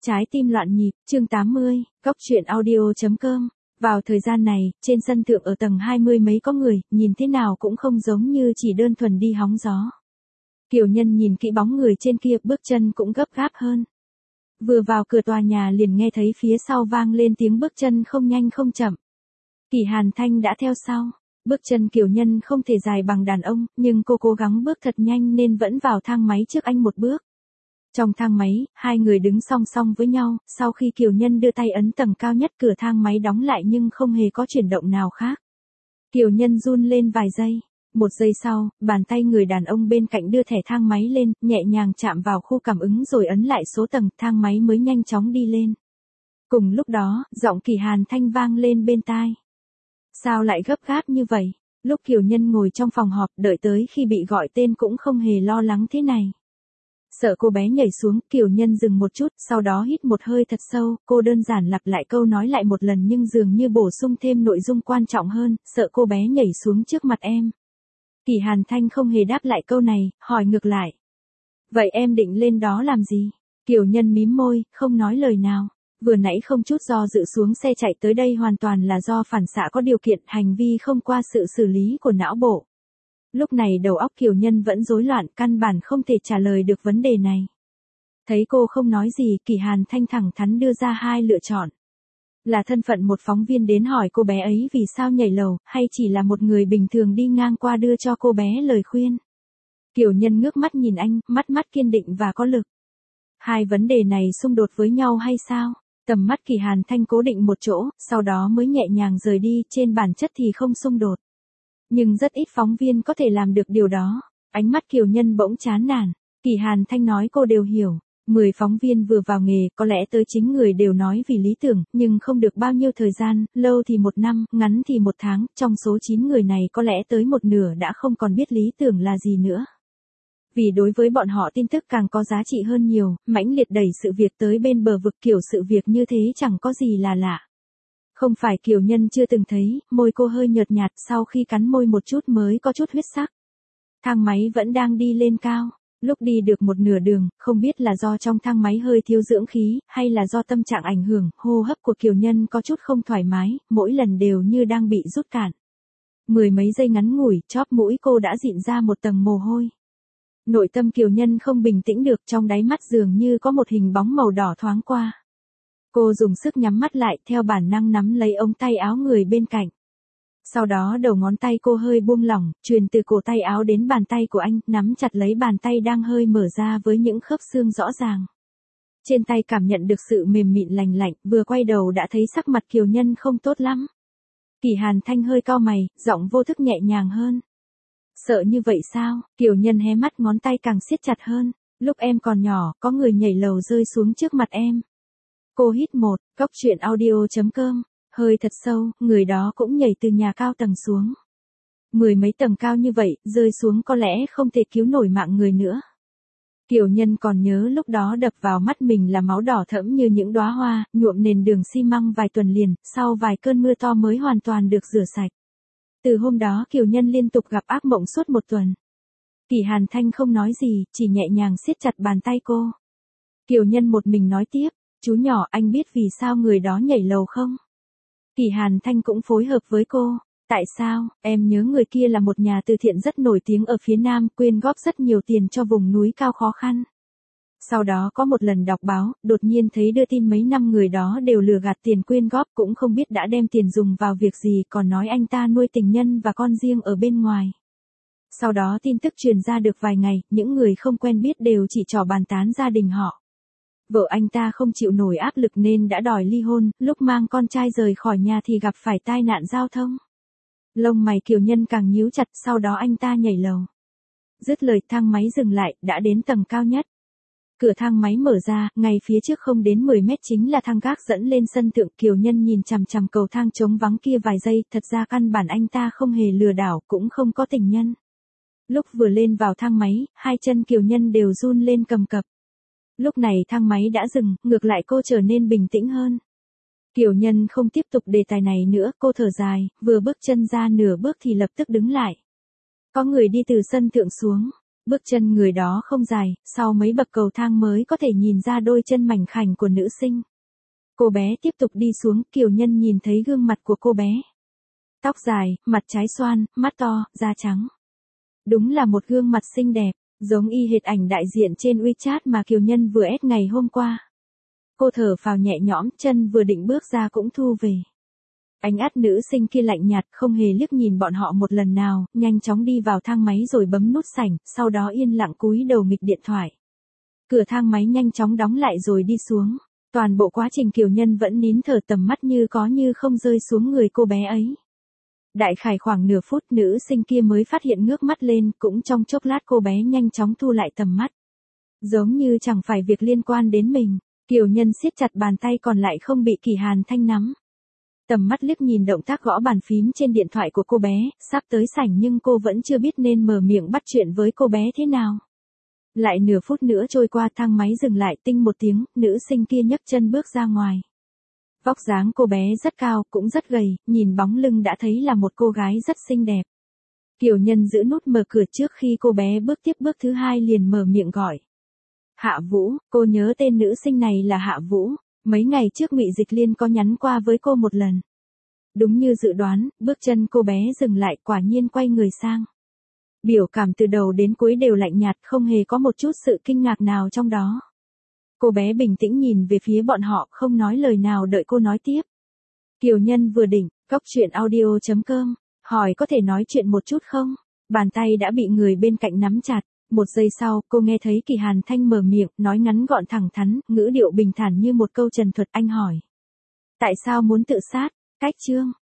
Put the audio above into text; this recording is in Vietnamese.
Trái tim loạn nhịp, chương 80, góc truyện audio.com. Vào thời gian này, trên sân thượng ở tầng 20 mấy có người, nhìn thế nào cũng không giống như chỉ đơn thuần đi hóng gió. Kiều Nhân nhìn kỹ bóng người trên kia, bước chân cũng gấp gáp hơn. Vừa vào cửa tòa nhà liền nghe thấy phía sau vang lên tiếng bước chân không nhanh không chậm. Kỷ Hàn Thanh đã theo sau. Bước chân Kiều Nhân không thể dài bằng đàn ông, nhưng cô cố gắng bước thật nhanh nên vẫn vào thang máy trước anh một bước. Trong thang máy, hai người đứng song song với nhau, sau khi Kiều Nhân đưa tay ấn tầng cao nhất cửa thang máy đóng lại nhưng không hề có chuyển động nào khác. Kiều Nhân run lên vài giây. Một giây sau, bàn tay người đàn ông bên cạnh đưa thẻ thang máy lên, nhẹ nhàng chạm vào khu cảm ứng rồi ấn lại số tầng, thang máy mới nhanh chóng đi lên. Cùng lúc đó, giọng Kỷ Hàn Thanh vang lên bên tai. Sao lại gấp gáp như vậy? Lúc Kiều Nhân ngồi trong phòng họp đợi tới khi bị gọi tên cũng không hề lo lắng thế này. Sợ cô bé nhảy xuống, Kiều Nhân dừng một chút, sau đó hít một hơi thật sâu, cô đơn giản lặp lại câu nói lại một lần nhưng dường như bổ sung thêm nội dung quan trọng hơn, sợ cô bé nhảy xuống trước mặt em. Kỷ Hàn Thanh không hề đáp lại câu này, hỏi ngược lại. Vậy em định lên đó làm gì? Kiều Nhân mím môi, không nói lời nào. Vừa nãy không chút do dự xuống xe chạy tới đây hoàn toàn là do phản xạ có điều kiện, hành vi không qua sự xử lý của não bộ. Lúc này đầu óc Kiều Nhân vẫn rối loạn, căn bản không thể trả lời được vấn đề này. Thấy cô không nói gì, Kỷ Hàn Thanh thẳng thắn đưa ra hai lựa chọn. Là thân phận một phóng viên đến hỏi cô bé ấy vì sao nhảy lầu, hay chỉ là một người bình thường đi ngang qua đưa cho cô bé lời khuyên. Kiều Nhân ngước mắt nhìn anh, mắt kiên định và có lực. Hai vấn đề này xung đột với nhau hay sao? Tầm mắt Kỷ Hàn Thanh cố định một chỗ, sau đó mới nhẹ nhàng rời đi, trên bản chất thì không xung đột. Nhưng rất ít phóng viên có thể làm được điều đó. Ánh mắt Kiều Nhân bỗng chán nản. Kỷ Hàn Thanh nói cô đều hiểu. 10 phóng viên vừa vào nghề, có lẽ tới 9 người đều nói vì lý tưởng, nhưng không được bao nhiêu thời gian, lâu thì 1 năm, ngắn thì 1 tháng, trong số 9 người này có lẽ tới một nửa đã không còn biết lý tưởng là gì nữa. Vì đối với bọn họ tin tức càng có giá trị hơn nhiều, mãnh liệt đẩy sự việc tới bên bờ vực, kiểu sự việc như thế chẳng có gì là lạ. Không phải Kiều Nhân chưa từng thấy, môi cô hơi nhợt nhạt, sau khi cắn môi một chút mới có chút huyết sắc. Thang máy vẫn đang đi lên cao. Lúc đi được một nửa đường, không biết là do trong thang máy hơi thiếu dưỡng khí, hay là do tâm trạng ảnh hưởng, hô hấp của Kiều Nhân có chút không thoải mái, mỗi lần đều như đang bị rút cạn. 10 mấy giây ngắn ngủi, chóp mũi cô đã dịn ra một tầng mồ hôi. Nội tâm Kiều Nhân không bình tĩnh được, trong đáy mắt dường như có một hình bóng màu đỏ thoáng qua. Cô dùng sức nhắm mắt lại, theo bản năng nắm lấy ống tay áo người bên cạnh. Sau đó đầu ngón tay cô hơi buông lỏng, truyền từ cổ tay áo đến bàn tay của anh, nắm chặt lấy bàn tay đang hơi mở ra với những khớp xương rõ ràng. Trên tay cảm nhận được sự mềm mịn lành lạnh, vừa quay đầu đã thấy sắc mặt Kiều Nhân không tốt lắm. Kỷ Hàn Thanh hơi cau mày, giọng vô thức nhẹ nhàng hơn. Sợ như vậy sao? Kiều Nhân hé mắt, ngón tay càng siết chặt hơn. Lúc em còn nhỏ, có người nhảy lầu rơi xuống trước mặt em. Cô hít một, góc truyện audio.com. Hơi thật sâu, người đó cũng nhảy từ nhà cao tầng xuống. 10 mấy tầng cao như vậy, rơi xuống có lẽ không thể cứu nổi mạng người nữa. Kiều Nhân còn nhớ lúc đó đập vào mắt mình là máu đỏ thẫm như những đóa hoa, nhuộm nền đường xi măng vài tuần liền, sau vài cơn mưa to mới hoàn toàn được rửa sạch. Từ hôm đó Kiều Nhân liên tục gặp ác mộng suốt 1 tuần. Kỷ Hàn Thanh không nói gì, chỉ nhẹ nhàng siết chặt bàn tay cô. Kiều Nhân một mình nói tiếp, chú nhỏ, anh biết vì sao người đó nhảy lầu không? Kỷ Hàn Thanh cũng phối hợp với cô. Tại sao? Em nhớ người kia là một nhà từ thiện rất nổi tiếng ở phía Nam, quyên góp rất nhiều tiền cho vùng núi cao khó khăn. Sau đó có một lần đọc báo, đột nhiên thấy đưa tin mấy năm người đó đều lừa gạt tiền quyên góp, cũng không biết đã đem tiền dùng vào việc gì, còn nói anh ta nuôi tình nhân và con riêng ở bên ngoài. Sau đó tin tức truyền ra được vài ngày, những người không quen biết đều chỉ trỏ bàn tán gia đình họ. Vợ anh ta không chịu nổi áp lực nên đã đòi ly hôn, lúc mang con trai rời khỏi nhà thì gặp phải tai nạn giao thông. Lông mày Kiều Nhân càng nhíu chặt, sau đó anh ta nhảy lầu. Dứt lời thang máy dừng lại, đã đến tầng cao nhất. Cửa thang máy mở ra, ngay phía trước không đến 10 mét chính là thang gác dẫn lên sân thượng. Kiều Nhân nhìn chằm chằm cầu thang trống vắng kia vài giây, thật ra căn bản anh ta không hề lừa đảo, cũng không có tình nhân. Lúc vừa lên vào thang máy, hai chân Kiều Nhân đều run lên cầm cập. Lúc này thang máy đã dừng, ngược lại cô trở nên bình tĩnh hơn. Kiều Nhân không tiếp tục đề tài này nữa, cô thở dài, vừa bước chân ra nửa bước thì lập tức đứng lại. Có người đi từ sân thượng xuống. Bước chân người đó không dài, sau mấy bậc cầu thang mới có thể nhìn ra đôi chân mảnh khảnh của nữ sinh. Cô bé tiếp tục đi xuống, Kiều Nhân nhìn thấy gương mặt của cô bé. Tóc dài, mặt trái xoan, mắt to, da trắng. Đúng là một gương mặt xinh đẹp, giống y hệt ảnh đại diện trên WeChat mà Kiều Nhân vừa ép ngày hôm qua. Cô thở phào nhẹ nhõm, chân vừa định bước ra cũng thu về. Ánh mắt nữ sinh kia lạnh nhạt, không hề liếc nhìn bọn họ một lần nào, nhanh chóng đi vào thang máy rồi bấm nút sảnh, sau đó yên lặng cúi đầu nghịch điện thoại. Cửa thang máy nhanh chóng đóng lại rồi đi xuống. Toàn bộ quá trình Kiều Nhân vẫn nín thở, tầm mắt như có như không rơi xuống người cô bé ấy. Đại khái khoảng nửa phút, nữ sinh kia mới phát hiện ngước mắt lên, cũng trong chốc lát cô bé nhanh chóng thu lại tầm mắt. Giống như chẳng phải việc liên quan đến mình, Kiều Nhân siết chặt bàn tay còn lại không bị Kỳ Hàn Thanh nắm. Tầm mắt liếc nhìn động tác gõ bàn phím trên điện thoại của cô bé, sắp tới sảnh nhưng cô vẫn chưa biết nên mở miệng bắt chuyện với cô bé thế nào. Lại nửa phút nữa trôi qua, thang máy dừng lại, tinh một tiếng, nữ sinh kia nhấc chân bước ra ngoài. Vóc dáng cô bé rất cao, cũng rất gầy, nhìn bóng lưng đã thấy là một cô gái rất xinh đẹp. Kiều Nhân giữ nút mở cửa trước khi cô bé bước tiếp bước thứ hai liền mở miệng gọi. Hạ Vũ, cô nhớ tên nữ sinh này là Hạ Vũ, mấy ngày trước Ngụy Dịch Liên có nhắn qua với cô một lần. Đúng như dự đoán, bước chân cô bé dừng lại, quả nhiên quay người sang. Biểu cảm từ đầu đến cuối đều lạnh nhạt, không hề có một chút sự kinh ngạc nào trong đó. Cô bé bình tĩnh nhìn về phía bọn họ, không nói lời nào, đợi cô nói tiếp. Kiều Nhân vừa định, coctruyện.audio.com, hỏi có thể nói chuyện một chút không? Bàn tay đã bị người bên cạnh nắm chặt. Một giây sau, cô nghe thấy Kỳ Hàn Thanh mở miệng, nói ngắn gọn thẳng thắn, ngữ điệu bình thản như một câu trần thuật. Anh hỏi. Tại sao muốn tự sát? Cách chương.